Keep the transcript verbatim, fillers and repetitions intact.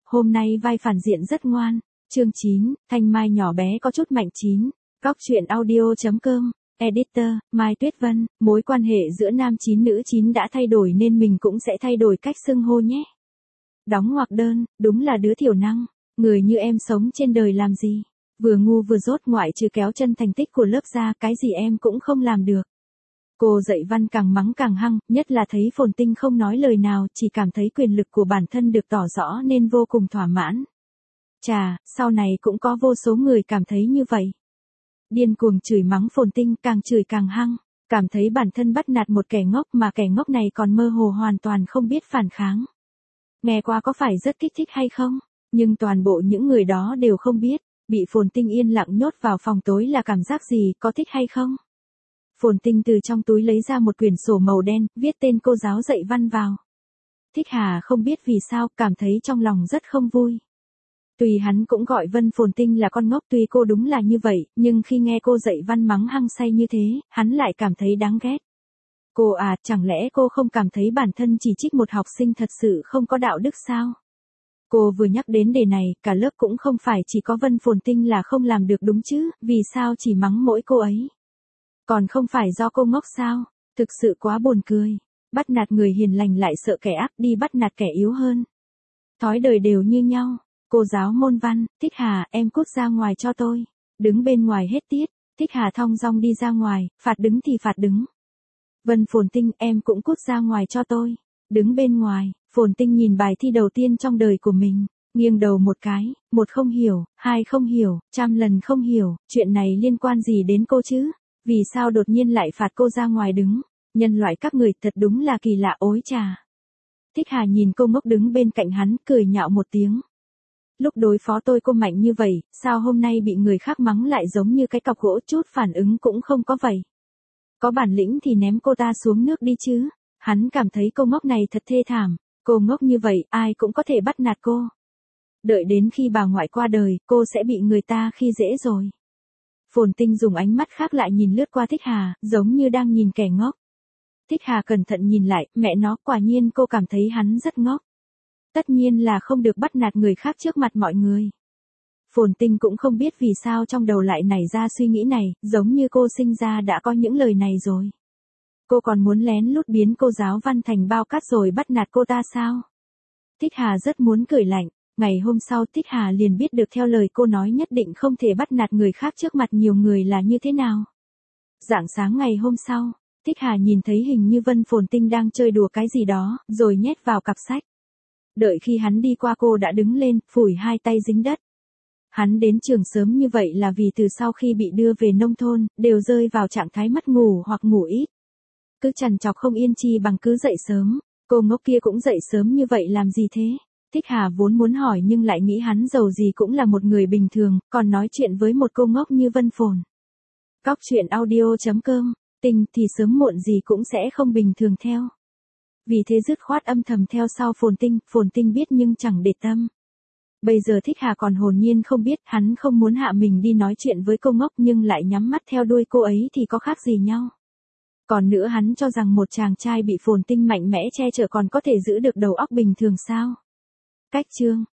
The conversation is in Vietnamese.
hôm nay vai phản diện rất ngoan. Chương chín, Thanh Mai nhỏ bé có chút mạnh chín. Góc truyện audio chấm com. Editor, Mai Tuyết Vân, mối quan hệ giữa nam chín nữ chín đã thay đổi nên mình cũng sẽ thay đổi cách xưng hô nhé. Đóng ngoặc đơn, đúng là đứa thiểu năng, người như em sống trên đời làm gì? Vừa ngu vừa dốt, ngoại trừ kéo chân thành tích của lớp ra, cái gì em cũng không làm được. Cô dạy văn càng mắng càng hăng, nhất là thấy Phồn Tinh không nói lời nào, chỉ cảm thấy quyền lực của bản thân được tỏ rõ nên vô cùng thỏa mãn. Chà, sau này cũng có vô số người cảm thấy như vậy. Điên cuồng chửi mắng Phồn Tinh, càng chửi càng hăng, cảm thấy bản thân bắt nạt một kẻ ngốc mà kẻ ngốc này còn mơ hồ hoàn toàn không biết phản kháng. Nghe qua có phải rất kích thích hay không? Nhưng toàn bộ những người đó đều không biết, bị Phồn Tinh yên lặng nhốt vào phòng tối là cảm giác gì, có thích hay không? Phồn Tinh từ trong túi lấy ra một quyển sổ màu đen, viết tên cô giáo dạy văn vào. Thích Hà không biết vì sao, cảm thấy trong lòng rất không vui. Tuy hắn cũng gọi Vân Phồn Tinh là con ngốc, tuy cô đúng là như vậy, nhưng khi nghe cô dạy văn mắng hăng say như thế, hắn lại cảm thấy đáng ghét. Cô à, chẳng lẽ cô không cảm thấy bản thân chỉ trích một học sinh thật sự không có đạo đức sao? Cô vừa nhắc đến đề này, cả lớp cũng không phải chỉ có Vân Phồn Tinh là không làm được đúng chứ, vì sao chỉ mắng mỗi cô ấy? Còn không phải do cô ngốc sao? Thực sự quá buồn cười. Bắt nạt người hiền lành lại sợ kẻ ác đi bắt nạt kẻ yếu hơn. Thói đời đều như nhau. Cô giáo môn văn, Thích Hà, em cút ra ngoài cho tôi. Đứng bên ngoài hết tiết. Thích Hà thong dong đi ra ngoài, phạt đứng thì phạt đứng. Vân Phồn Tinh, em cũng cút ra ngoài cho tôi. Đứng bên ngoài, Phồn Tinh nhìn bài thi đầu tiên trong đời của mình, nghiêng đầu một cái, một không hiểu, hai không hiểu, trăm lần không hiểu, chuyện này liên quan gì đến cô chứ? Vì sao đột nhiên lại phạt cô ra ngoài đứng? Nhân loại các người thật đúng là kỳ lạ, ối chà. Thích Hà nhìn cô ngốc đứng bên cạnh hắn, cười nhạo một tiếng. Lúc đối phó tôi cô mạnh như vậy, sao hôm nay bị người khác mắng lại giống như cái cọc gỗ, chút phản ứng cũng không có vậy? Có bản lĩnh thì ném cô ta xuống nước đi chứ. Hắn cảm thấy cô ngốc này thật thê thảm, cô ngốc như vậy, ai cũng có thể bắt nạt cô. Đợi đến khi bà ngoại qua đời, cô sẽ bị người ta khi dễ rồi. Phồn Tinh dùng ánh mắt khác lại nhìn lướt qua Thích Hà, giống như đang nhìn kẻ ngốc. Thích Hà cẩn thận nhìn lại, mẹ nó, quả nhiên cô cảm thấy hắn rất ngốc. Tất nhiên là không được bắt nạt người khác trước mặt mọi người. Phồn Tinh cũng không biết vì sao trong đầu lại nảy ra suy nghĩ này, giống như cô sinh ra đã có những lời này rồi. Cô còn muốn lén lút biến cô giáo văn thành bao cát rồi bắt nạt cô ta sao? Thích Hà rất muốn cười lạnh. Ngày hôm sau Thích Hà liền biết được theo lời cô nói nhất định không thể bắt nạt người khác trước mặt nhiều người là như thế nào. Rạng sáng ngày hôm sau, Thích Hà nhìn thấy hình như Vân Phồn Tinh đang chơi đùa cái gì đó, rồi nhét vào cặp sách. Đợi khi hắn đi qua cô đã đứng lên, phủi hai tay dính đất. Hắn đến trường sớm như vậy là vì từ sau khi bị đưa về nông thôn, đều rơi vào trạng thái mất ngủ hoặc ngủ ít. Cứ trằn trọc không yên chi bằng cứ dậy sớm. Cô ngốc kia cũng dậy sớm như vậy làm gì thế? Thích Hà vốn muốn hỏi nhưng lại nghĩ hắn dầu gì cũng là một người bình thường, còn nói chuyện với một cô ngốc như Vân Phồn. Góc truyện audio chấm com, Tinh thì sớm muộn gì cũng sẽ không bình thường theo. Vì thế dứt khoát âm thầm theo sau Phồn Tinh, Phồn Tinh biết nhưng chẳng để tâm. Bây giờ Thích Hà còn hồn nhiên không biết, hắn không muốn hạ mình đi nói chuyện với cô ngốc nhưng lại nhắm mắt theo đuôi cô ấy thì có khác gì nhau. Còn nữa hắn cho rằng một chàng trai bị Phồn Tinh mạnh mẽ che chở còn có thể giữ được đầu óc bình thường sao? Cách chương